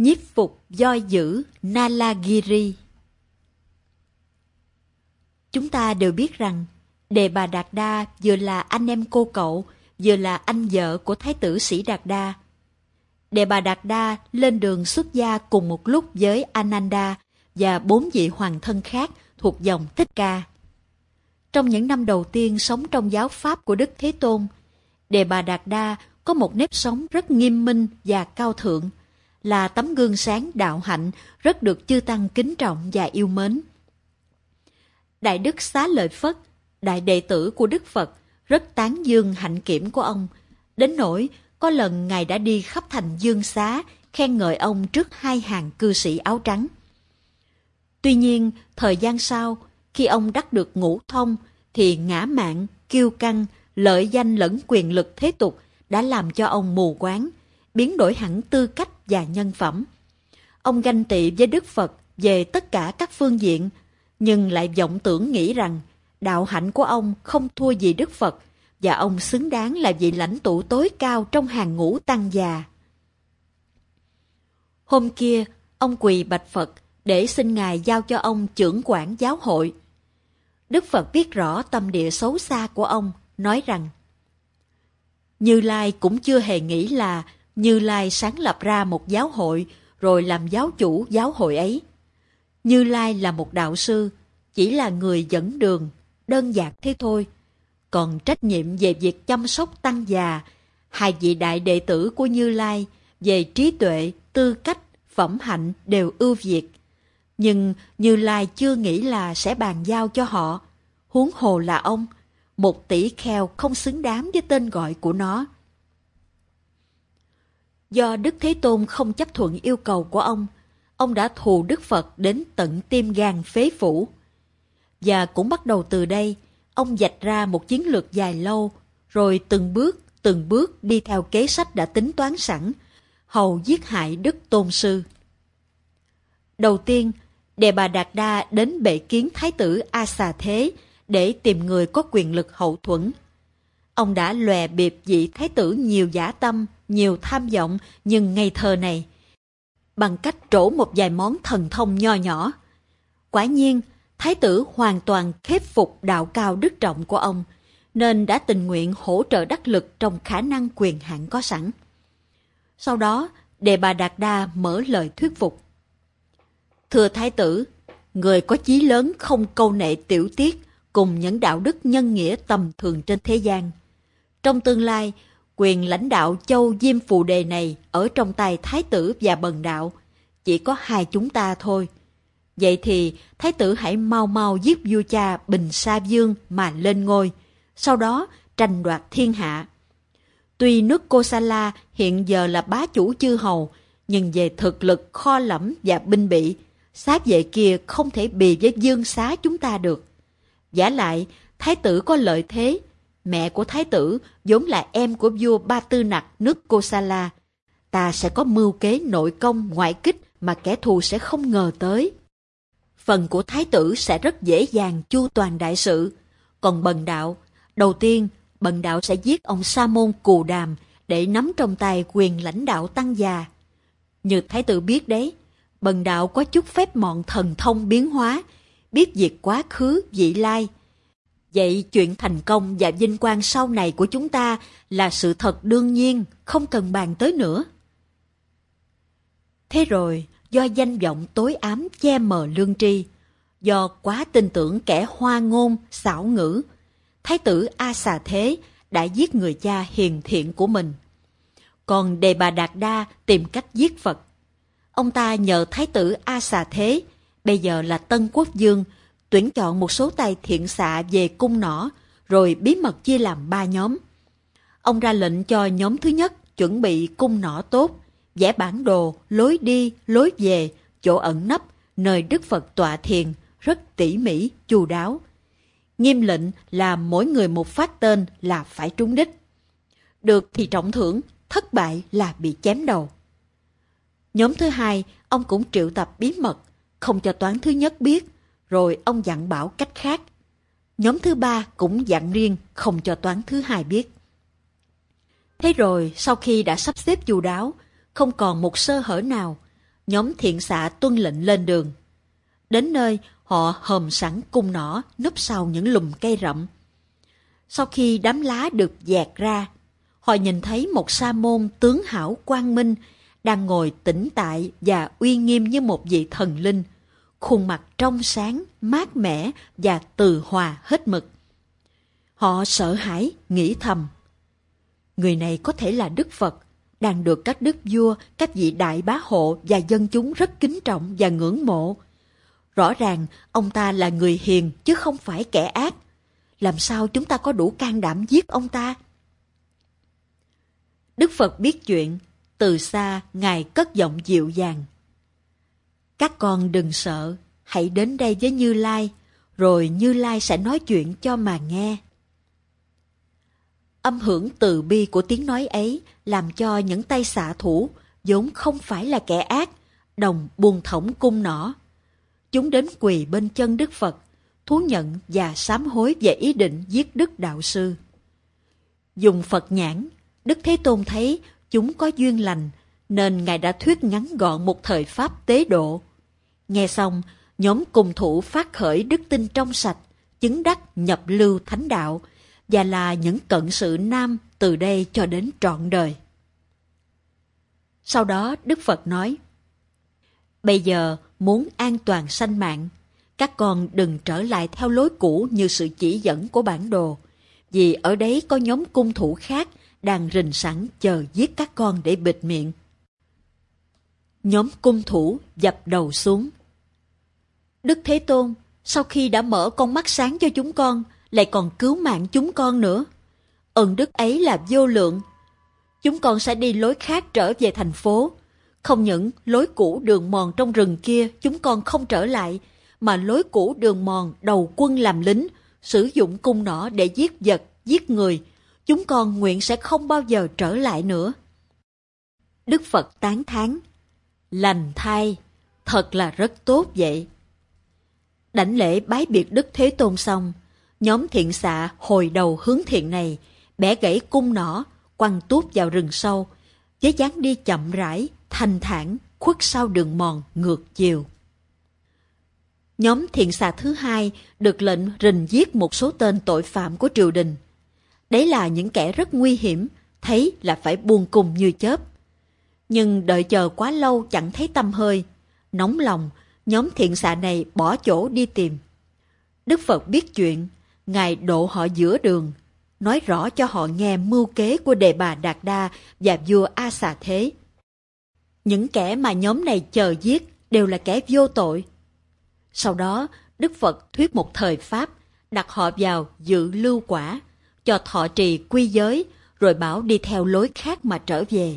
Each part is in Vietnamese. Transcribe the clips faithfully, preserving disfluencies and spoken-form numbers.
nhiếp phục do giữ Nalagiri. Chúng ta đều biết rằng Đề Bà Đạt Đa vừa là anh em cô cậu, vừa là anh vợ của Thái tử Sĩ Đạt Đa. Đề Bà Đạt Đa lên đường xuất gia cùng một lúc với Ananda và bốn vị hoàng thân khác thuộc dòng Thích Ca. Trong những năm đầu tiên sống trong giáo pháp của Đức Thế Tôn, Đề Bà Đạt Đa có một nếp sống rất nghiêm minh và cao thượng, là tấm gương sáng đạo hạnh rất được chư tăng kính trọng và yêu mến. Đại Đức Xá Lợi Phất, đại đệ tử của Đức Phật, rất tán dương hạnh kiểm của ông, đến nỗi có lần Ngài đã đi khắp thành Dương Xá khen ngợi ông trước hai hàng cư sĩ áo trắng. Tuy nhiên, thời gian sau, khi ông đắc được ngũ thông, thì ngã mạn, kiêu căng, lợi danh lẫn quyền lực thế tục đã làm cho ông mù quáng, biến đổi hẳn tư cách và nhân phẩm. Ông ganh tị với Đức Phật về tất cả các phương diện, nhưng lại vọng tưởng nghĩ rằng đạo hạnh của ông không thua gì Đức Phật, và ông xứng đáng là vị lãnh tụ tối cao trong hàng ngũ tăng già. Hôm kia, ông quỳ bạch Phật để xin Ngài giao cho ông chưởng quản giáo hội. Đức Phật biết rõ tâm địa xấu xa của ông, nói rằng: Như Lai cũng chưa hề nghĩ là Như Lai sáng lập ra một giáo hội rồi làm giáo chủ giáo hội ấy. Như Lai là một đạo sư, chỉ là người dẫn đường, đơn giản thế thôi. Còn trách nhiệm về việc chăm sóc tăng già, hai vị đại đệ tử của Như Lai về trí tuệ, tư cách, phẩm hạnh đều ưu việt. Nhưng Như Lai chưa nghĩ là sẽ bàn giao cho họ, huống hồ là ông, một tỷ kheo không xứng đáng với tên gọi của nó. Do Đức Thế Tôn không chấp thuận yêu cầu của ông, ông đã thù Đức Phật đến tận tim gan phế phủ. Và cũng bắt đầu từ đây, ông vạch ra một chiến lược dài lâu, rồi từng bước, từng bước đi theo kế sách đã tính toán sẵn, hầu giết hại Đức Tôn Sư. Đầu tiên, Đề Bà Đạt Đa đến bệ kiến Thái tử A Xà Thế để tìm người có quyền lực hậu thuẫn. Ông đã lòe bịp vị Thái tử nhiều dã tâm, nhiều tham vọng nhưng ngây thơ này, bằng cách trổ một vài món thần thông nho nhỏ. Quả nhiên, Thái tử hoàn toàn khép phục đạo cao đức trọng của ông, nên đã tình nguyện hỗ trợ đắc lực trong khả năng quyền hạn có sẵn. Sau đó, Đề Bà Đạt Đa mở lời thuyết phục. Thưa Thái tử, người có chí lớn không câu nệ tiểu tiết cùng những đạo đức nhân nghĩa tầm thường trên thế gian. Trong tương lai, quyền lãnh đạo châu Diêm Phù Đề này ở trong tay Thái tử và Bần Đạo, chỉ có hai chúng ta thôi. Vậy thì Thái tử hãy mau mau giết vua cha Bình Sa Vương mà lên ngôi, sau đó tranh đoạt thiên hạ. Tuy nước Kosala hiện giờ là bá chủ chư hầu, nhưng về thực lực kho lẫm và binh bị, xá vệ kia không thể bì với Dương Xá chúng ta được. Vả lại, Thái tử có lợi thế. Mẹ của Thái tử vốn là em của vua Ba Tư Nặc nước Kosala. Ta sẽ có mưu kế nội công ngoại kích mà kẻ thù sẽ không ngờ tới. Phần của Thái tử sẽ rất dễ dàng chu toàn đại sự. Còn Bần Đạo, đầu tiên Bần Đạo sẽ giết ông Sa Môn Cù Đàm để nắm trong tay quyền lãnh đạo tăng già. Như Thái tử biết đấy, Bần Đạo có chút phép mọn thần thông biến hóa, biết việc quá khứ vị lai. Vậy chuyện thành công và vinh quang sau này của chúng ta là sự thật đương nhiên, không cần bàn tới nữa. Thế rồi, do danh vọng tối ám che mờ lương tri, do quá tin tưởng kẻ hoa ngôn, xảo ngữ, Thái tử A Xà Thế đã giết người cha hiền thiện của mình. Còn Đề Bà Đạt Đa tìm cách giết Phật. Ông ta nhờ Thái tử A Xà Thế, bây giờ là Tân Quốc Vương, tuyển chọn một số tay thiện xạ về cung nỏ, rồi bí mật chia làm ba nhóm. Ông ra lệnh cho nhóm thứ nhất chuẩn bị cung nỏ tốt, vẽ bản đồ, lối đi, lối về, chỗ ẩn nấp, nơi Đức Phật tọa thiền, rất tỉ mỉ, chu đáo. Nghiêm lệnh là mỗi người một phát tên là phải trúng đích. Được thì trọng thưởng, thất bại là bị chém đầu. Nhóm thứ hai, ông cũng triệu tập bí mật, không cho toán thứ nhất biết, rồi ông dặn bảo cách khác. Nhóm thứ ba cũng dặn riêng, không cho toán thứ hai biết. Thế rồi, sau khi đã sắp xếp chu đáo, không còn một sơ hở nào, nhóm thiện xạ tuân lệnh lên đường. Đến nơi, họ hòm sẵn cung nỏ núp sau những lùm cây rậm. Sau khi đám lá được dẹt ra, họ nhìn thấy một sa môn tướng hảo quang minh đang ngồi tĩnh tại và uy nghiêm như một vị thần linh, khuôn mặt trong sáng, mát mẻ và từ hòa hết mực. Họ sợ hãi, nghĩ thầm: người này có thể là Đức Phật, đang được các đức vua, các vị đại bá hộ và dân chúng rất kính trọng và ngưỡng mộ. Rõ ràng ông ta là người hiền chứ không phải kẻ ác. Làm sao chúng ta có đủ can đảm giết ông ta? Đức Phật biết chuyện, từ xa Ngài cất giọng dịu dàng: các con đừng sợ, hãy đến đây với Như Lai, rồi Như Lai sẽ nói chuyện cho mà nghe. Âm hưởng từ bi của tiếng nói ấy làm cho những tay xạ thủ, vốn không phải là kẻ ác, đồng buông thõng cung nỏ. Chúng đến quỳ bên chân Đức Phật, thú nhận và sám hối về ý định giết Đức Đạo Sư. Dùng Phật nhãn, Đức Thế Tôn thấy chúng có duyên lành, nên Ngài đã thuyết ngắn gọn một thời pháp tế độ. Nghe xong, nhóm cùng thủ phát khởi đức tin trong sạch, chứng đắc nhập lưu thánh đạo, và là những cận sự nam từ đây cho đến trọn đời. Sau đó Đức Phật nói: bây giờ muốn an toàn sanh mạng, các con đừng trở lại theo lối cũ như sự chỉ dẫn của bản đồ, vì ở đấy có nhóm cung thủ khác đang rình sẵn chờ giết các con để bịt miệng. Nhóm cung thủ dập đầu xuống: Đức Thế Tôn, sau khi đã mở con mắt sáng cho chúng con, lại còn cứu mạng chúng con nữa. Ơn đức ấy là vô lượng. Chúng con sẽ đi lối khác trở về thành phố. Không những lối cũ đường mòn trong rừng kia chúng con không trở lại, mà lối cũ đường mòn đầu quân làm lính, sử dụng cung nỏ để giết vật, giết người, chúng con nguyện sẽ không bao giờ trở lại nữa. Đức Phật tán thán: lành thay, thật là rất tốt vậy. Đảnh lễ bái biệt Đức Thế Tôn xong, nhóm thiện xạ hồi đầu hướng thiện này, bẻ gãy cung nỏ, quăng tuốt vào rừng sâu, với dáng đi chậm rãi, thanh thản, khuất sau đường mòn ngược chiều. Nhóm thiện xạ thứ hai được lệnh rình giết một số tên tội phạm của triều đình. Đấy là những kẻ rất nguy hiểm, thấy là phải buông cung như chớp. Nhưng đợi chờ quá lâu chẳng thấy tăm hơi. Nóng lòng, nhóm thiện xạ này bỏ chỗ đi tìm. Đức Phật biết chuyện, Ngài độ họ giữa đường, nói rõ cho họ nghe mưu kế của Đề Bà Đạt Đa và vua A Xà Thế. Những kẻ mà nhóm này chờ giết đều là kẻ vô tội. Sau đó, Đức Phật thuyết một thời pháp, đặt họ vào dự lưu quả, cho thọ trì quy giới, rồi bảo đi theo lối khác mà trở về.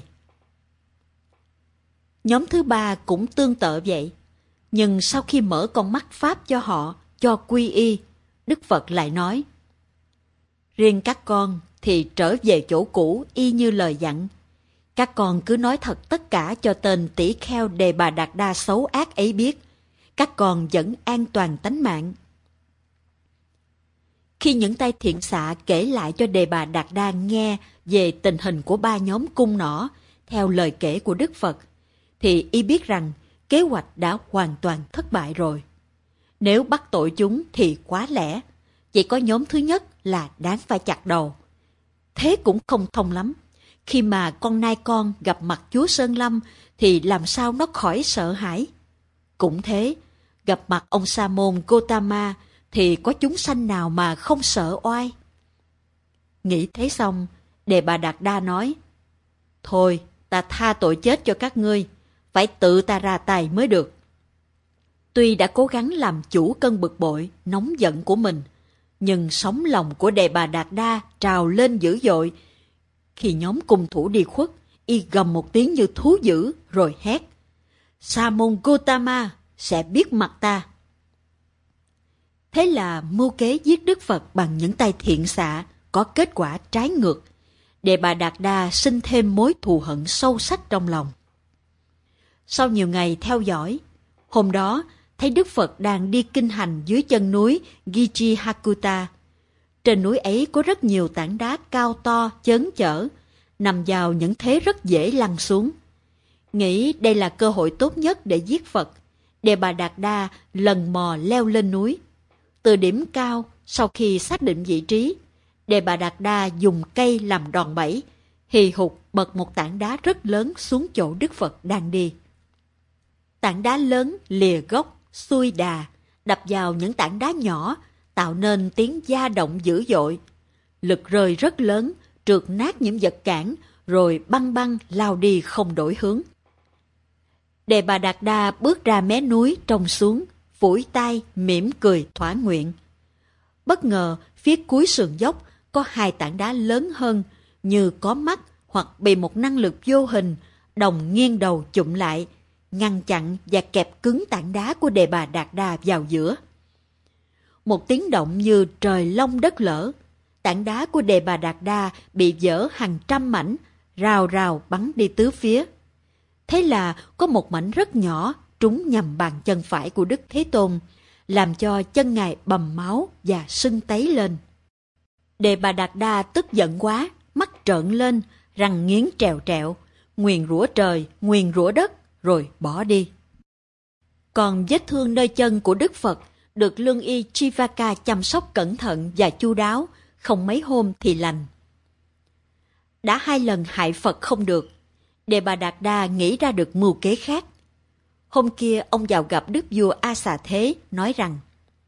Nhóm thứ ba cũng tương tự vậy. Nhưng sau khi mở con mắt pháp cho họ, cho quy y, Đức Phật lại nói: riêng các con thì trở về chỗ cũ y như lời dặn. Các con cứ nói thật tất cả cho tên tỷ kheo Đề Bà Đạt Đa xấu ác ấy biết. Các con vẫn an toàn tánh mạng. Khi những tay thiện xạ kể lại cho Đề Bà Đạt Đa nghe về tình hình của ba nhóm cung nỏ, theo lời kể của Đức Phật, thì y biết rằng kế hoạch đã hoàn toàn thất bại rồi. Nếu bắt tội chúng thì quá lẽ, chỉ có nhóm thứ nhất là đáng phải chặt đầu. Thế cũng không thông lắm. Khi mà con nai con gặp mặt chúa Sơn Lâm thì làm sao nó khỏi sợ hãi. Cũng thế, gặp mặt ông Sa môn Gotama thì có chúng sanh nào mà không sợ oai. Nghĩ thế xong, Đề Bà Đạt Đa nói: thôi, ta tha tội chết cho các ngươi, phải tự ta ra tay mới được. Tuy đã cố gắng làm chủ cơn bực bội, nóng giận của mình, nhưng sóng lòng của Đề Bà Đạt Đa trào lên dữ dội. Khi nhóm cung thủ đi khuất, y gầm một tiếng như thú dữ rồi hét: Sa môn Gotama sẽ biết mặt ta. Thế là mưu kế giết Đức Phật bằng những tay thiện xạ có kết quả trái ngược. Đề Bà Đạt Đa sinh thêm mối thù hận sâu sắc trong lòng. Sau nhiều ngày theo dõi, hôm đó thấy Đức Phật đang đi kinh hành dưới chân núi Gijihakutta. Trên núi ấy có rất nhiều tảng đá cao to, chớn chở, nằm vào những thế rất dễ lăn xuống. Nghĩ đây là cơ hội tốt nhất để giết Phật, Đề Bà Đạt Đa lần mò leo lên núi. Từ điểm cao, sau khi xác định vị trí, Đề Bà Đạt Đa dùng cây làm đòn bẩy, hì hục bật một tảng đá rất lớn xuống chỗ Đức Phật đang đi. Tảng đá lớn lìa gốc, xuôi đà, đập vào những tảng đá nhỏ, tạo nên tiếng da động dữ dội. Lực rơi rất lớn, trượt nát những vật cản, rồi băng băng lao đi không đổi hướng. Đề Bà Đạt Đa bước ra mé núi trông xuống, phủi tay, mỉm cười thỏa nguyện. Bất ngờ, phía cuối sườn dốc có hai tảng đá lớn hơn, như có mắt hoặc bị một năng lực vô hình, đồng nghiêng đầu chụm lại, ngăn chặn và kẹp cứng tảng đá của Đề Bà Đạt Đa vào giữa. Một tiếng động như trời long đất lở, tảng đá của Đề Bà Đạt Đa bị vỡ hàng trăm mảnh, rào rào bắn đi tứ phía. Thế là có một mảnh rất nhỏ trúng nhầm bàn chân phải của Đức Thế Tôn, làm cho chân Ngài bầm máu và sưng tấy lên. Đề Bà Đạt Đa tức giận quá, mắt trợn lên, răng nghiến trèo trẹo, nguyền rủa trời, nguyền rủa đất, rồi bỏ đi. Còn vết thương nơi chân của Đức Phật được lương y Chivaka chăm sóc cẩn thận và chu đáo, không mấy hôm thì lành. Đã hai lần hại Phật không được, Đề Bà Đạt Đa nghĩ ra được mưu kế khác. Hôm kia ông vào gặp Đức vua A Xà Thế, nói rằng: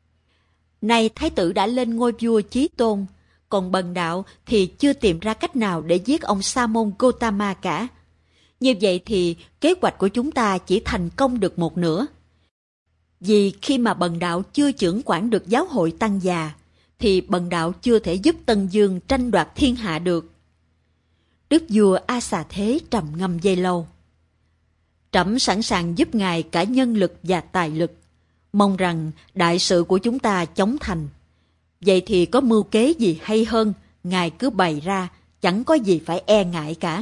Nay Thái tử đã lên ngôi vua Chí Tôn, còn bần đạo thì chưa tìm ra cách nào để giết ông Sa môn Gotama cả. Như vậy thì kế hoạch của chúng ta chỉ thành công được một nửa. Vì khi mà bần đạo chưa chưởng quản được giáo hội tăng già, thì bần đạo chưa thể giúp Tân Dương tranh đoạt thiên hạ được. Đức vua A Xà Thế trầm ngâm giây lâu. Trẫm sẵn sàng giúp ngài cả nhân lực và tài lực, mong rằng đại sự của chúng ta chóng thành. Vậy thì có mưu kế gì hay hơn, ngài cứ bày ra, chẳng có gì phải e ngại cả.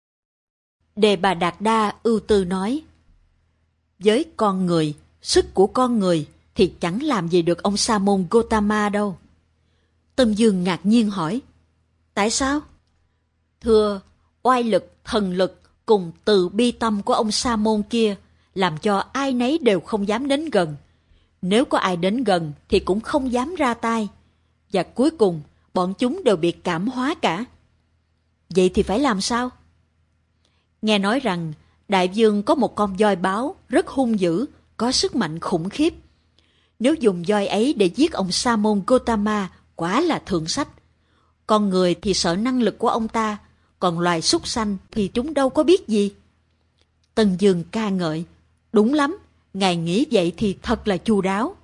Đề Bà Đạt Đa ưu tư nói: Với con người, sức của con người thì chẳng làm gì được ông Sa môn Gotama đâu. Tân Dương ngạc nhiên hỏi: Tại sao? Thưa, oai lực, thần lực cùng từ bi tâm của ông Sa môn kia làm cho ai nấy đều không dám đến gần. Nếu có ai đến gần thì cũng không dám ra tay. Và cuối cùng, bọn chúng đều bị cảm hóa cả. Vậy thì phải làm sao? Nghe nói rằng đại vương có một con voi báo rất hung dữ, có sức mạnh khủng khiếp. Nếu dùng voi ấy để giết ông Sa môn Gotama, quả là thượng sách. Con người thì sợ năng lực của ông ta, còn loài súc sanh thì chúng đâu có biết gì. Tân Dương ca ngợi: Đúng lắm, ngài nghĩ vậy thì thật là chu đáo.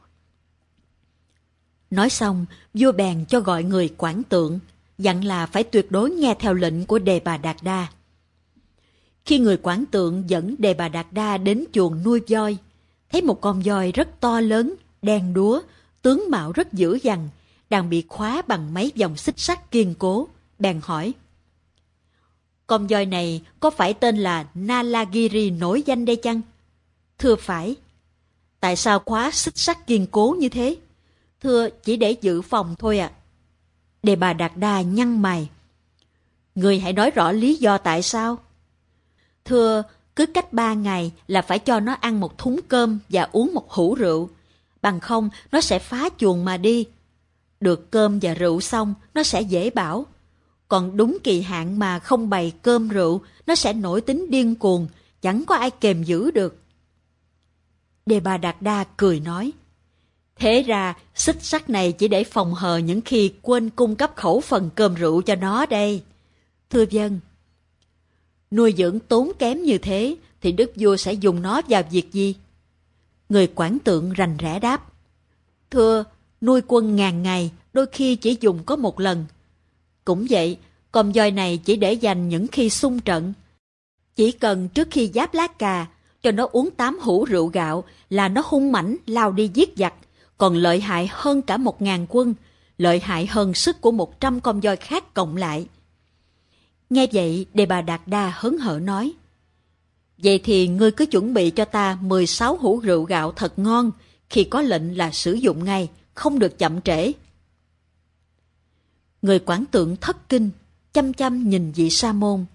Nói xong, vua bèn cho gọi người quản tượng, dặn là phải tuyệt đối nghe theo lệnh của Đề Bà Đạt Đa. Khi người quản tượng dẫn Đề Bà Đạt Đa đến chuồng nuôi voi, thấy một con voi rất to lớn, đen đúa, tướng mạo rất dữ dằn, đang bị khóa bằng mấy vòng xích sắt kiên cố, bèn hỏi: Con voi này có phải tên là Nalagiri nổi danh đây chăng? Thưa phải. Tại sao khóa xích sắt kiên cố như thế? Thưa, chỉ để dự phòng thôi ạ. À. Đề Bà Đạt Đa nhăn mày: Người hãy nói rõ lý do tại sao. Thưa, cứ cách ba ngày là phải cho nó ăn một thúng cơm và uống một hũ rượu, bằng không nó sẽ phá chuồng mà đi. Được cơm và rượu xong, nó sẽ dễ bảo. Còn đúng kỳ hạn mà không bày cơm rượu, nó sẽ nổi tính điên cuồng, chẳng có ai kềm giữ được. Đề Bà Đạt Đa cười nói: Thế ra xích sắt này chỉ để phòng hờ những khi quên cung cấp khẩu phần cơm rượu cho nó đây. Thưa vâng. Nuôi dưỡng tốn kém như thế thì đức vua sẽ dùng nó vào việc gì? Người quản tượng rành rẽ đáp: Thưa, nuôi quân ngàn ngày đôi khi chỉ dùng có một lần. Cũng vậy, con voi này chỉ để dành những khi xung trận. Chỉ cần trước khi giáp lá cà, cho nó uống tám hũ rượu gạo là nó hung mãnh lao đi giết giặc, còn lợi hại hơn cả một ngàn quân, lợi hại hơn sức của một trăm con voi khác cộng lại. Nghe vậy, Đề Bà Đạt Đa hớn hở nói: Vậy thì ngươi cứ chuẩn bị cho ta mười sáu hũ rượu gạo thật ngon, khi có lệnh là sử dụng ngay, không được chậm trễ. Người quản tượng thất kinh, chăm chăm nhìn vị sa môn,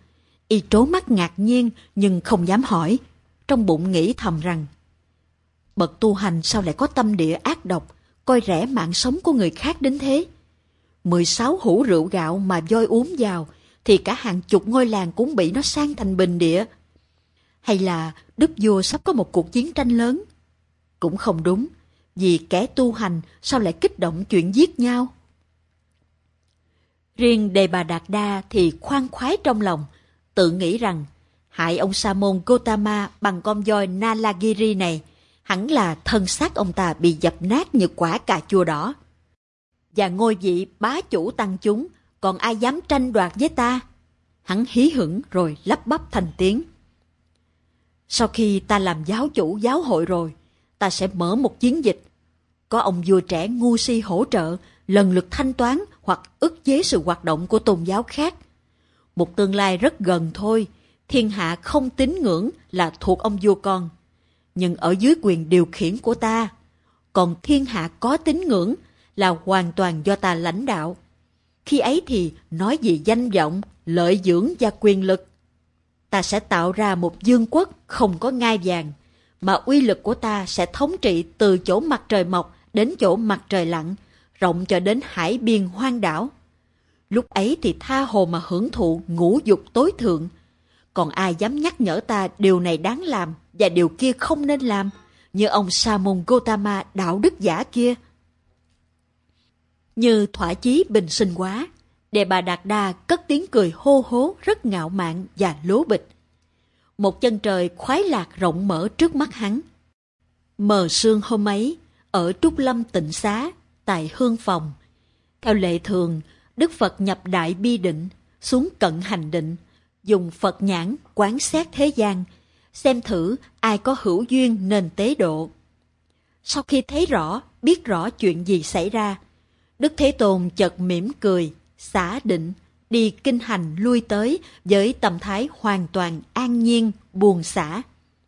Y trố mắt ngạc nhiên nhưng không dám hỏi, trong bụng nghĩ thầm rằng bậc tu hành sao lại có tâm địa ác độc, coi rẻ mạng sống của người khác đến thế. Mười sáu hũ rượu gạo mà voi uống vào thì cả hàng chục ngôi làng cũng bị nó san thành bình địa. Hay là đức vua sắp có một cuộc chiến tranh lớn? Cũng không đúng, vì kẻ tu hành sao lại kích động chuyện giết nhau. Riêng Đề Bà Đạt Đa thì khoan khoái trong lòng, tự nghĩ rằng hại ông Sa môn Gotama bằng con voi Nalagiri này, hẳn là thân xác ông ta bị dập nát như quả cà chua đỏ. Và ngôi vị bá chủ tăng chúng, còn ai dám tranh đoạt với ta? Hắn hí hửng rồi lắp bắp thành tiếng. Sau khi ta làm giáo chủ giáo hội rồi, ta sẽ mở một chiến dịch. Có ông vua trẻ ngu si hỗ trợ, lần lượt thanh toán hoặc ức chế sự hoạt động của tôn giáo khác. Một tương lai rất gần thôi, thiên hạ không tín ngưỡng là thuộc ông vua con, nhưng ở dưới quyền điều khiển của ta. Còn thiên hạ có tín ngưỡng là hoàn toàn do ta lãnh đạo. Khi ấy thì nói gì danh vọng, lợi dưỡng và quyền lực. Ta sẽ tạo ra một vương quốc không có ngai vàng, mà uy lực của ta sẽ thống trị từ chỗ mặt trời mọc đến chỗ mặt trời lặn, rộng cho đến hải biên hoang đảo. Lúc ấy thì tha hồ mà hưởng thụ ngũ dục tối thượng. Còn ai dám nhắc nhở ta điều này đáng làm và điều kia không nên làm, như ông Sa môn Gotama đạo đức giả kia. Như thỏa chí bình sinh quá, Đề Bà Đạt Đa cất tiếng cười hô hố rất ngạo mạn và lố bịch. Một chân trời khoái lạc rộng mở trước mắt hắn. Mờ sương hôm ấy, ở Trúc Lâm Tịnh Xá, tại Hương Phòng, theo lệ thường, Đức Phật nhập Đại Bi Định, xuống cận hành định, dùng Phật nhãn quán xét thế gian, xem thử ai có hữu duyên nên tế độ. Sau khi thấy rõ, biết rõ chuyện gì xảy ra, Đức Thế Tôn chợt mỉm cười, xả định, đi kinh hành lui tới với tâm thái hoàn toàn an nhiên, buông xả.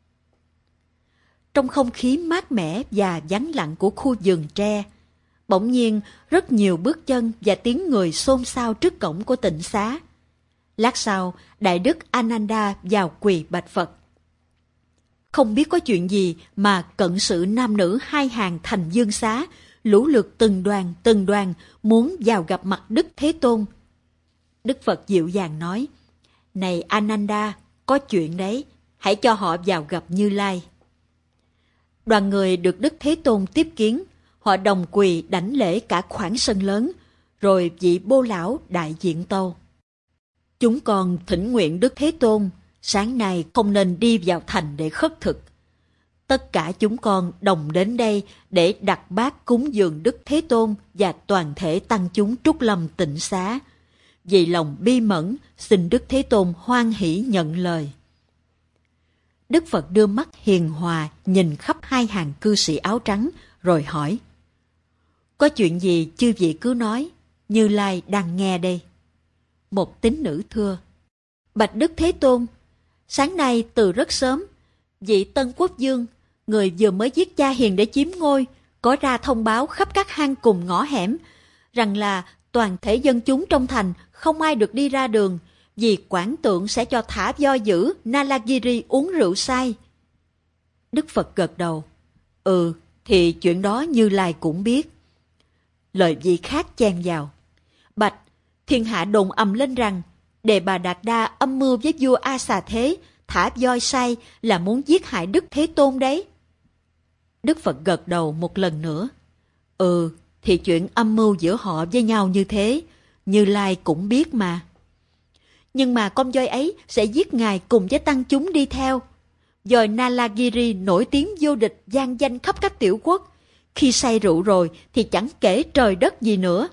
Trong không khí mát mẻ và vắng lặng của khu vườn tre, bỗng nhiên rất nhiều bước chân và tiếng người xôn xao trước cổng của tịnh xá. Lát sau, Đại Đức Ananda vào quỳ bạch Phật. Không biết có chuyện gì mà cận sự nam nữ hai hàng thành dương xá, lũ lượt từng đoàn từng đoàn muốn vào gặp mặt Đức Thế Tôn. Đức Phật dịu dàng nói, này Ananda, có chuyện đấy, hãy cho họ vào gặp Như Lai. Đoàn người được Đức Thế Tôn tiếp kiến, họ đồng quỳ đảnh lễ cả khoảng sân lớn, rồi vị Bô Lão đại diện tâu. Chúng con thỉnh nguyện Đức Thế Tôn, sáng nay không nên đi vào thành để khất thực. Tất cả chúng con đồng đến đây để đặt bát cúng dường Đức Thế Tôn và toàn thể tăng chúng Trúc Lâm Tịnh Xá. Vì lòng bi mẫn, xin Đức Thế Tôn hoan hỷ nhận lời. Đức Phật đưa mắt hiền hòa nhìn khắp hai hàng cư sĩ áo trắng, rồi hỏi. Có chuyện gì chư vị cứ nói, Như Lai đang nghe đây. Một tín nữ thưa. Bạch Đức Thế Tôn, sáng nay từ rất sớm, vị Tân Quốc Dương, người vừa mới giết cha hiền để chiếm ngôi, có ra thông báo khắp các hang cùng ngõ hẻm, rằng là toàn thể dân chúng trong thành không ai được đi ra đường, vì quản tượng sẽ cho thả voi dữ Nalagiri uống rượu say. Đức Phật gật đầu. Ừ, thì chuyện đó Như Lai cũng biết. Lời vị khác chen vào. Bạch, thiên hạ đồn ầm lên rằng Đề Bà Đạt Đa âm mưu với vua A Xà Thế, thả voi say là muốn giết hại Đức Thế Tôn đấy. Đức Phật gật đầu một lần nữa. Ừ, thì chuyện âm mưu giữa họ với nhau như thế, Như Lai cũng biết mà. Nhưng mà con voi ấy sẽ giết ngài cùng với tăng chúng đi theo. Voi Nalagiri nổi tiếng vô địch vang danh khắp các tiểu quốc. Khi say rượu rồi thì chẳng kể trời đất gì nữa.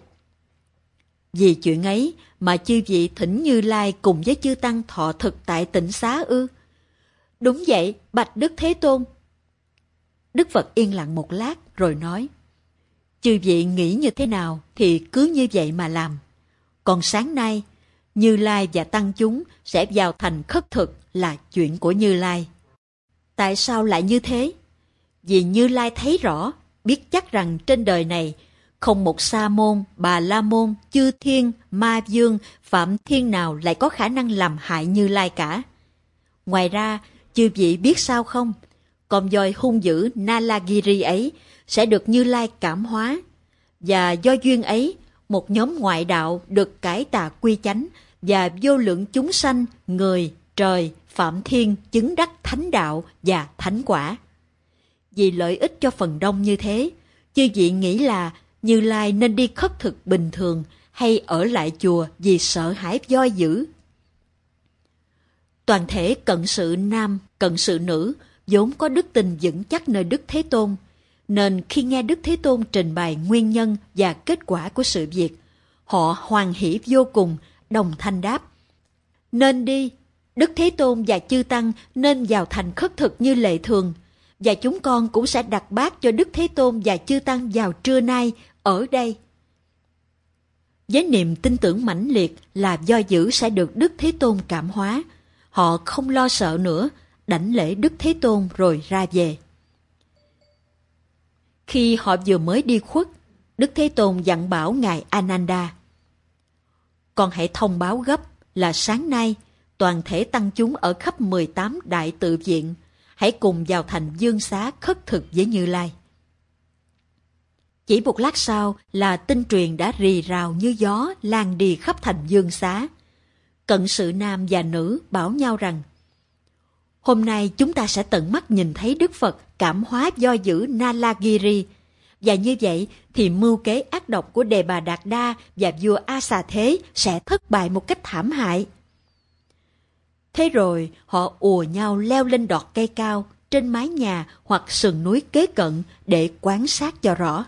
Vì chuyện ấy mà chư vị thỉnh Như Lai cùng với chư tăng thọ thực tại tịnh xá ư? Đúng vậy, bạch Đức Thế Tôn. Đức Phật yên lặng một lát rồi nói. Chư vị nghĩ như thế nào thì cứ như vậy mà làm. Còn sáng nay, Như Lai và tăng chúng sẽ vào thành khất thực là chuyện của Như Lai. Tại sao lại như thế? Vì Như Lai thấy rõ, biết chắc rằng trên đời này Không một Sa môn, Bà La môn, Chư Thiên, Ma Vương, Phạm Thiên nào lại có khả năng làm hại Như Lai cả. Ngoài ra, chư vị biết sao không? Con voi hung dữ Nalagiri ấy sẽ được Như Lai cảm hóa. Và do duyên ấy, một nhóm ngoại đạo được cải tà quy chánh và vô lượng chúng sanh, người, trời, Phạm Thiên chứng đắc thánh đạo và thánh quả. Vì lợi ích cho phần đông như thế, chư vị nghĩ là Như Lai nên đi khất thực bình thường hay ở lại chùa vì sợ hãi voi dữ? Toàn thể cận sự nam, cận sự nữ vốn có đức tin vững chắc nơi Đức Thế Tôn, nên khi nghe Đức Thế Tôn trình bày nguyên nhân và kết quả của sự việc, họ hoan hỷ vô cùng, đồng thanh đáp: nên đi, Đức Thế Tôn và chư tăng nên vào thành khất thực như lệ thường, và chúng con cũng sẽ đặt bát cho Đức Thế Tôn và chư tăng vào trưa nay ở đây. Với niềm tin tưởng mãnh liệt là voi dữ sẽ được Đức Thế Tôn cảm hóa, họ không lo sợ nữa, đảnh lễ Đức Thế Tôn rồi ra về. Khi họ vừa mới đi khuất, Đức Thế Tôn dặn bảo Ngài Ananda: con hãy thông báo gấp là sáng nay toàn thể tăng chúng ở khắp mười tám đại tự viện hãy cùng vào thành Dương Xá khất thực với Như Lai. Chỉ một lát sau là tin truyền đã rì rào như gió lan đi khắp thành Dương Xá. Cận sự nam và nữ bảo nhau rằng: hôm nay chúng ta sẽ tận mắt nhìn thấy Đức Phật cảm hóa voi dữ Nalagiri, và như vậy thì mưu kế ác độc của Đề Bà Đạt Đa và vua A Xà Thế sẽ thất bại một cách thảm hại. Thế rồi họ ùa nhau leo lên đọt cây cao trên mái nhà hoặc sườn núi kế cận để quan sát cho rõ.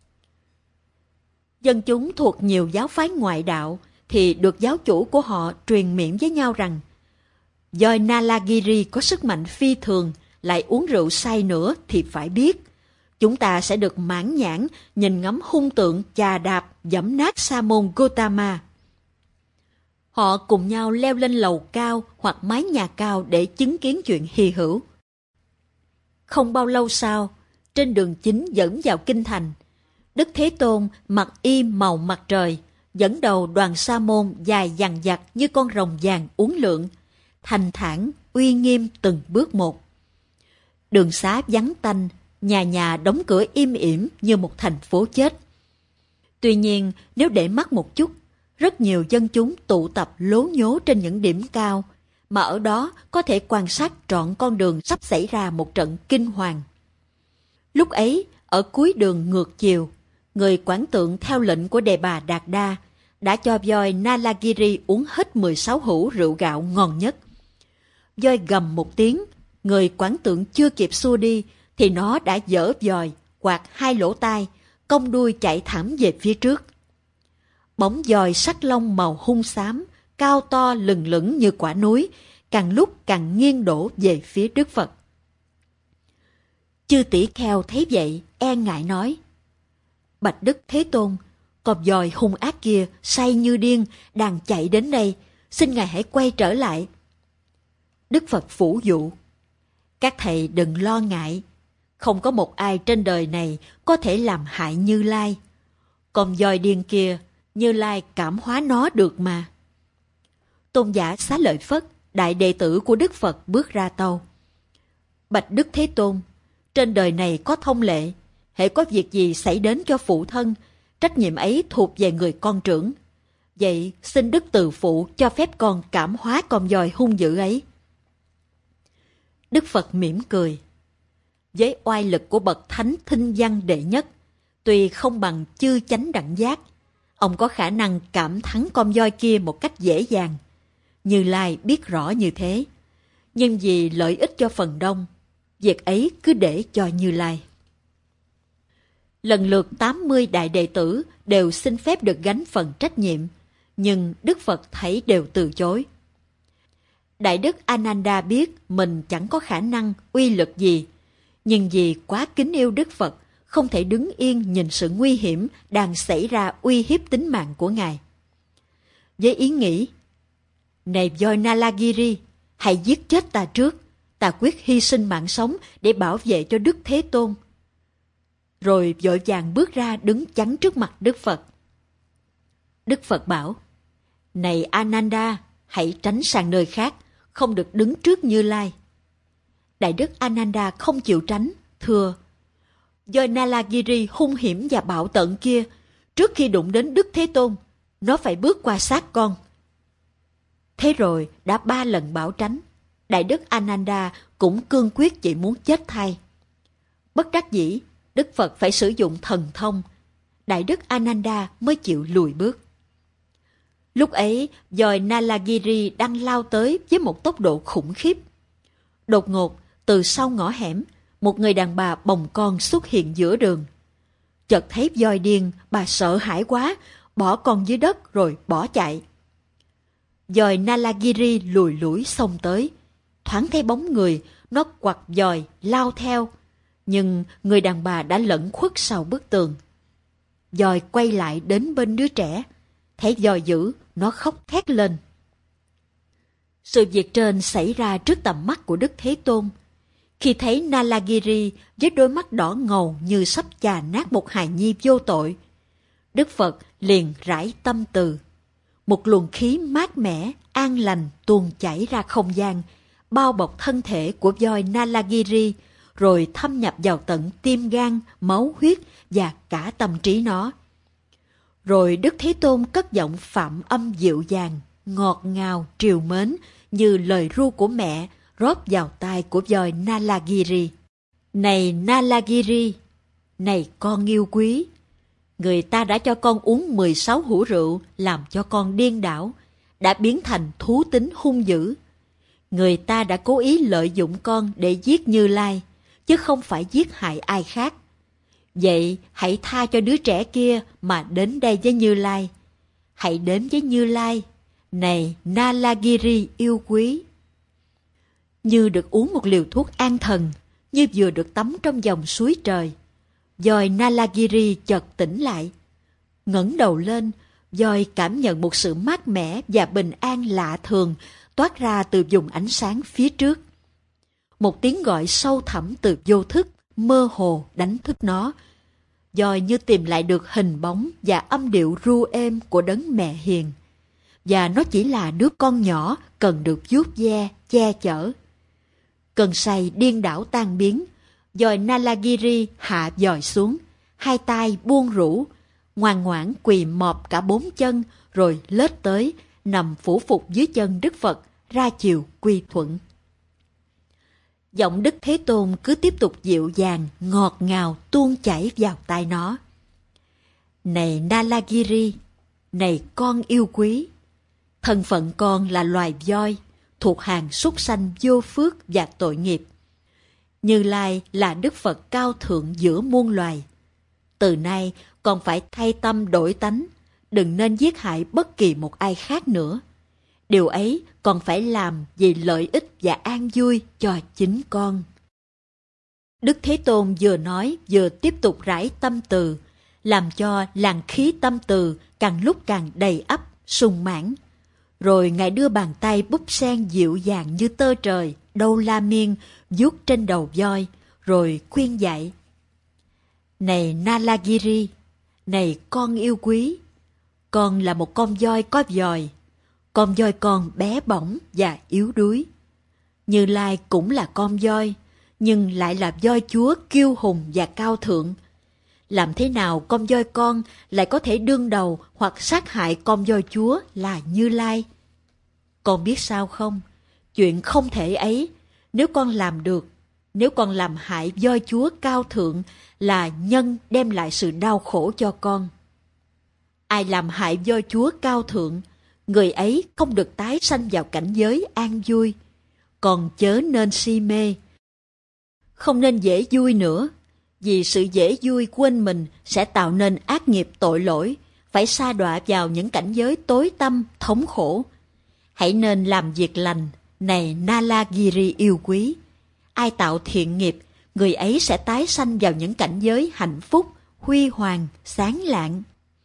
Dân chúng thuộc nhiều giáo phái ngoại đạo thì được giáo chủ của họ truyền miệng với nhau rằng: voi Nalagiri có sức mạnh phi thường, lại uống rượu say nữa thì phải biết. Chúng ta sẽ được mãn nhãn nhìn ngắm hung tượng chà đạp giẫm nát Sa môn Gotama. Họ cùng nhau leo lên lầu cao hoặc mái nhà cao để chứng kiến chuyện hy hữu. Không bao lâu sau, trên đường chính dẫn vào kinh thành, Đức Thế Tôn mặc y màu mặt trời, dẫn đầu đoàn sa môn dài dằng dặc như con rồng vàng uốn lượn, thanh thản, uy nghiêm từng bước một. Đường xá vắng tanh, nhà nhà đóng cửa im ỉm như một thành phố chết. Tuy nhiên, nếu để mắt một chút, rất nhiều dân chúng tụ tập lố nhố trên những điểm cao, mà ở đó có thể quan sát trọn con đường sắp xảy ra một trận kinh hoàng. Lúc ấy, ở cuối đường ngược chiều, người quản tượng theo lệnh của Đề Bà Đạt Đa đã cho voi Nalagiri uống hết mười sáu hũ rượu gạo ngon nhất. Voi gầm một tiếng, người quản tượng chưa kịp xua đi thì nó đã giở vòi, quạt hai lỗ tai, cong đuôi chạy thẳng về phía trước. Bóng voi sắc lông màu hung xám, cao to lừng lững như quả núi, càng lúc càng nghiêng đổ về phía Đức Phật. Chư tỷ kheo thấy vậy, e ngại nói: bạch Đức Thế Tôn, con voi hung ác kia say như điên, đang chạy đến đây, xin Ngài hãy quay trở lại. Đức Phật phủ dụ: các thầy đừng lo ngại, không có một ai trên đời này có thể làm hại Như Lai. Con voi điên kia, Như Lai cảm hóa nó được mà. Tôn giả Xá Lợi Phất, đại đệ tử của Đức Phật, bước ra tâu: bạch Đức Thế Tôn, trên đời này có thông lệ, hễ có việc gì xảy đến cho phụ thân, trách nhiệm ấy thuộc về người con trưởng. Vậy xin Đức Từ Phụ cho phép con cảm hóa con voi hung dữ ấy. Đức Phật mỉm cười: với oai lực của bậc thánh thinh văn đệ nhất, tuy không bằng chư chánh đẳng giác, ông có khả năng cảm thắng con voi kia một cách dễ dàng. Như Lai biết rõ như thế, nhưng vì lợi ích cho phần đông, việc ấy cứ để cho Như Lai. Lần lượt tám mươi đại đệ tử đều xin phép được gánh phần trách nhiệm, nhưng Đức Phật thấy đều từ chối. Đại đức Ananda biết mình chẳng có khả năng uy lực gì, nhưng vì quá kính yêu Đức Phật, không thể đứng yên nhìn sự nguy hiểm đang xảy ra uy hiếp tính mạng của Ngài. Với ý nghĩ: này voi Nalagiri, hãy giết chết ta trước, ta quyết hy sinh mạng sống để bảo vệ cho Đức Thế Tôn. rồi vội vàng bước ra đứng chắn trước mặt Đức Phật. Đức Phật bảo, này Ananda, hãy tránh sang nơi khác, không được đứng trước Như Lai. Đại đức Ananda không chịu tránh, thưa, voi Nalagiri hung hiểm và bạo tợn kia, trước khi đụng đến Đức Thế Tôn, nó phải bước qua xác con. Thế rồi đã ba lần bảo tránh, Đại đức Ananda cũng cương quyết chỉ muốn chết thay. Bất đắc dĩ, Đức Phật phải sử dụng thần thông, Đại đức Ananda mới chịu lùi bước. Lúc ấy, voi Nalagiri đang lao tới với một tốc độ khủng khiếp. Đột ngột, từ sau ngõ hẻm, một người đàn bà bồng con xuất hiện giữa đường. Chợt thấy voi điên, bà sợ hãi quá, bỏ con dưới đất rồi bỏ chạy. Voi Nalagiri lùi lủi xông tới, thoáng thấy bóng người, nó quặt voi lao theo, nhưng người đàn bà đã lẩn khuất sau bức tường. Voi quay lại đến bên đứa trẻ, thấy voi dữ, nó khóc thét lên. Sự việc trên xảy ra trước tầm mắt của Đức Thế Tôn. Khi thấy Nalagiri với đôi mắt đỏ ngầu như sắp chà nát một hài nhi vô tội, Đức Phật liền rải tâm từ. Một luồng khí mát mẻ, an lành tuôn chảy ra không gian, bao bọc thân thể của voi Nalagiri, rồi thâm nhập vào tận tim gan, máu huyết và cả tâm trí nó. Rồi Đức Thế Tôn cất giọng phạm âm dịu dàng, ngọt ngào, trìu mến như lời ru của mẹ rót vào tai của voi Nalagiri. Này Nalagiri, này con yêu quý, người ta đã cho con uống mười sáu hũ rượu làm cho con điên đảo, đã biến thành thú tính hung dữ. Người ta đã cố ý lợi dụng con để giết Như Lai, chứ không phải giết hại ai khác. Vậy hãy tha cho đứa trẻ kia mà đến đây với Như Lai. Hãy đến với Như Lai, này Nalagiri yêu quý. Như được uống một liều thuốc an thần, như vừa được tắm trong dòng suối trời. Voi Nalagiri chợt tỉnh lại. Ngẩng đầu lên, voi cảm nhận một sự mát mẻ và bình an lạ thường toát ra từ vùng ánh sáng phía trước. Một tiếng gọi sâu thẳm từ vô thức, mơ hồ đánh thức nó. Voi như tìm lại được hình bóng và âm điệu ru êm của đấng mẹ hiền. Và nó chỉ là đứa con nhỏ cần được vuốt ve, che chở. Cơn say điên đảo tan biến, voi Nalagiri hạ dòi xuống, hai tay buông rũ, ngoan ngoãn quỳ mọp cả bốn chân, rồi lết tới, nằm phủ phục dưới chân Đức Phật, ra chiều quy thuận. Giọng Đức Thế Tôn cứ tiếp tục dịu dàng, ngọt ngào tuôn chảy vào tai nó. Này Nalagiri, này con yêu quý, thân phận con là loài voi, thuộc hàng súc sanh vô phước và tội nghiệp. Như Lai là Đức Phật cao thượng giữa muôn loài. Từ nay con phải thay tâm đổi tánh, đừng nên giết hại bất kỳ một ai khác nữa. Điều ấy còn phải làm vì lợi ích và an vui cho chính con. Đức Thế Tôn vừa nói vừa tiếp tục rải tâm từ, làm cho làn khí tâm từ càng lúc càng đầy ắp, sung mãn. Rồi Ngài đưa bàn tay búp sen dịu dàng như tơ trời, đầu la miên, vuốt trên đầu voi, rồi khuyên dạy. Này Nalagiri, này con yêu quý, con là một con voi có vòi. Con voi con bé bỏng và yếu đuối. Như Lai cũng là con voi, nhưng lại là voi chúa kiêu hùng và cao thượng. Làm thế nào con voi con lại có thể đương đầu hoặc sát hại con voi chúa là Như Lai? Con biết sao không? Chuyện không thể ấy, nếu con làm được, nếu con làm hại voi chúa cao thượng là nhân đem lại sự đau khổ cho con. Ai làm hại voi chúa cao thượng, người ấy không được tái sanh vào cảnh giới an vui, còn chớ nên si mê. Không nên dễ vui nữa, vì sự dễ vui quên mình sẽ tạo nên ác nghiệp tội lỗi, phải sa đọa vào những cảnh giới tối tăm, thống khổ. Hãy nên làm việc lành, này Nalagiri yêu quý. Ai tạo thiện nghiệp, người ấy sẽ tái sanh vào những cảnh giới hạnh phúc, huy hoàng, sáng lạng.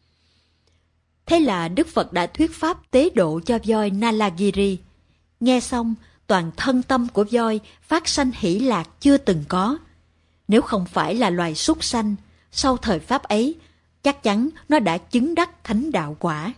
Thế là Đức Phật đã thuyết pháp tế độ cho voi Nalagiri. Nghe xong, toàn thân tâm của voi phát sanh hỷ lạc chưa từng có. Nếu không phải là loài súc sanh, sau thời Pháp ấy, chắc chắn nó đã chứng đắc thánh đạo quả.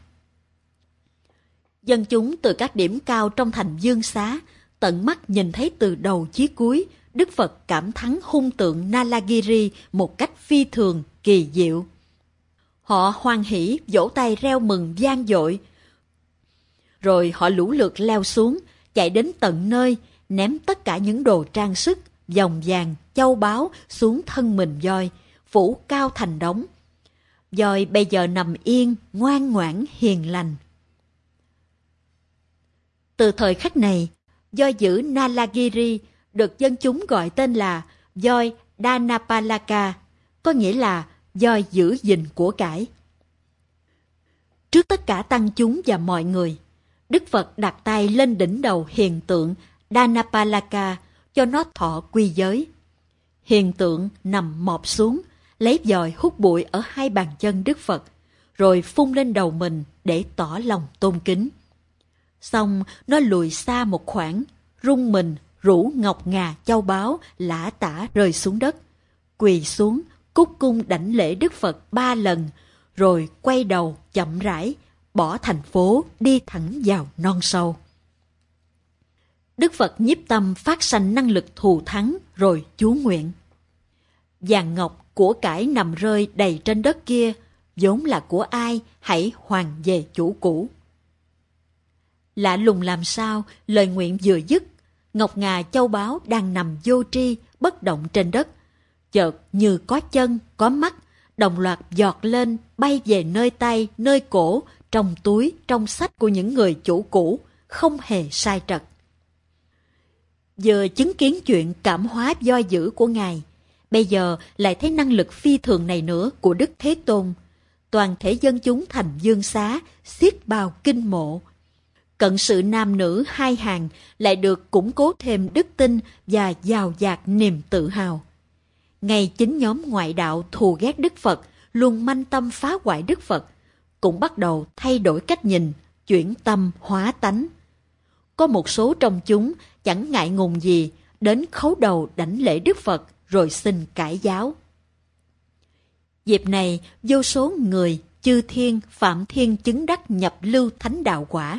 Dân chúng từ các điểm cao trong thành Dương Xá, tận mắt nhìn thấy từ đầu chí cuối, Đức Phật cảm thắng hung tượng Nalagiri một cách phi thường, kỳ diệu. Họ hoan hỉ, vỗ tay reo mừng vang dội. Rồi họ lũ lượt leo xuống, chạy đến tận nơi, ném tất cả những đồ trang sức, vòng vàng, châu báu xuống thân mình voi, phủ cao thành đống. Voi bây giờ nằm yên, ngoan ngoãn, hiền lành. Từ thời khắc này, voi dữ Nalagiri được dân chúng gọi tên là voi Danapalaka, có nghĩa là voi giữ gìn của cải. Trước tất cả tăng chúng và mọi người, Đức Phật đặt tay lên đỉnh đầu hiền tượng Danapalaka cho nó thọ quy giới. Hiền tượng nằm mọp xuống, lấy vòi hút bụi ở hai bàn chân Đức Phật, rồi phun lên đầu mình để tỏ lòng tôn kính. Xong nó lùi xa một khoảng, rung mình, rủ ngọc ngà châu báu lả tả rơi xuống đất, quỳ xuống cúc cung đảnh lễ Đức Phật ba lần, rồi quay đầu chậm rãi bỏ thành phố đi thẳng vào non sâu. Đức Phật nhiếp tâm phát sanh năng lực thù thắng, rồi chú nguyện: vàng ngọc của cải nằm rơi đầy trên đất kia, vốn là của ai, hãy hoàn về chủ cũ. Lạ lùng làm sao, lời nguyện vừa dứt, ngọc ngà châu báu đang nằm vô tri, bất động trên đất, chợt như có chân, có mắt, đồng loạt giọt lên, bay về nơi tay, nơi cổ, trong túi, trong sách của những người chủ cũ, không hề sai trật. Vừa chứng kiến chuyện cảm hóa voi dữ của Ngài, bây giờ lại thấy năng lực phi thường này nữa của Đức Thế Tôn. Toàn thể dân chúng thành Dương Xá xiết bao kinh mộ. Cận sự nam nữ hai hàng lại được củng cố thêm đức tin và dào dạt niềm tự hào. Ngay chính nhóm ngoại đạo thù ghét Đức Phật, luôn manh tâm phá hoại Đức Phật, cũng bắt đầu thay đổi cách nhìn, chuyển tâm hóa tánh. Có một số trong chúng chẳng ngại ngùng gì, đến khấu đầu đảnh lễ Đức Phật rồi xin cải giáo. Dịp này, vô số người, chư thiên, phạm thiên chứng đắc nhập lưu thánh đạo quả.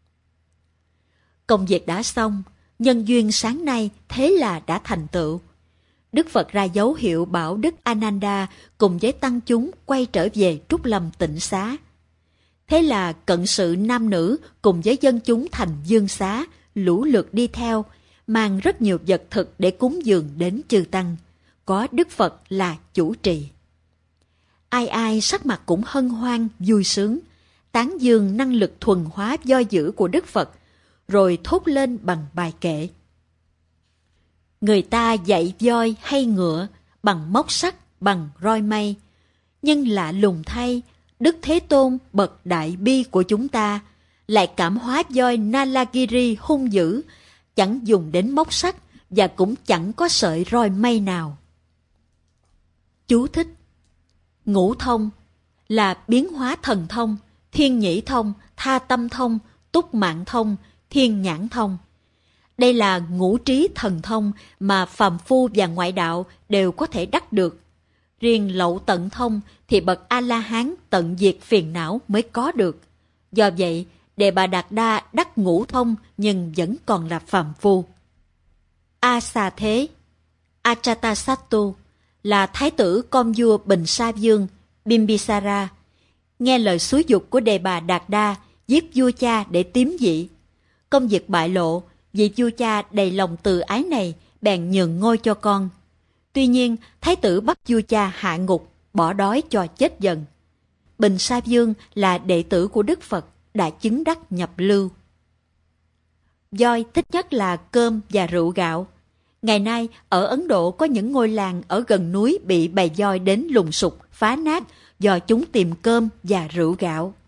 Công việc đã xong, nhân duyên sáng nay thế là đã thành tựu. Đức Phật ra dấu hiệu bảo Đức Ananda cùng với tăng chúng quay trở về Trúc Lâm Tịnh Xá. Thế là cận sự nam nữ cùng với dân chúng thành Dương Xá lũ lượt đi theo, mang rất nhiều vật thực để cúng dường đến chư tăng, có Đức Phật là chủ trì. Ai ai sắc mặt cũng hân hoan, vui sướng, tán dương năng lực thuần hóa voi dữ của Đức Phật, rồi thốt lên bằng bài kệ. Người ta dạy voi hay ngựa bằng móc sắt, bằng roi mây, nhưng lạ lùng thay, Đức Thế Tôn bậc đại bi của chúng ta lại cảm hóa voi Nalagiri hung dữ, chẳng dùng đến móc sắt và cũng chẳng có sợi roi mây nào. Chú thích: Ngũ thông là biến hóa thần thông, thiên nhĩ thông, tha tâm thông, túc mạng thông, thiên nhãn thông. Đây là ngũ trí thần thông mà phàm phu và ngoại đạo đều có thể đắc được. Riêng lậu tận thông thì bậc A-la-hán tận diệt phiền não mới có được. Do vậy, Đề Bà Đạt Đa đắc ngũ thông nhưng vẫn còn là phàm phu. A-xà Thế, Ajatasattu là thái tử con vua Bình Sa Vương Bimbisara, nghe lời xúi giục của Đề Bà Đạt Đa giết vua cha để tiếm vị. Công việc bại lộ, vị vua cha đầy lòng từ ái này bèn nhường ngôi cho con. Tuy nhiên, thái tử bắt vua cha hạ ngục, bỏ đói cho chết dần. Bình Sa Vương là đệ tử của Đức Phật, đã chứng đắc nhập lưu. Voi thích nhất là cơm và rượu gạo. Ngày nay, ở Ấn Độ có những ngôi làng ở gần núi bị bầy voi đến lùng sục, phá nát do chúng tìm cơm và rượu gạo.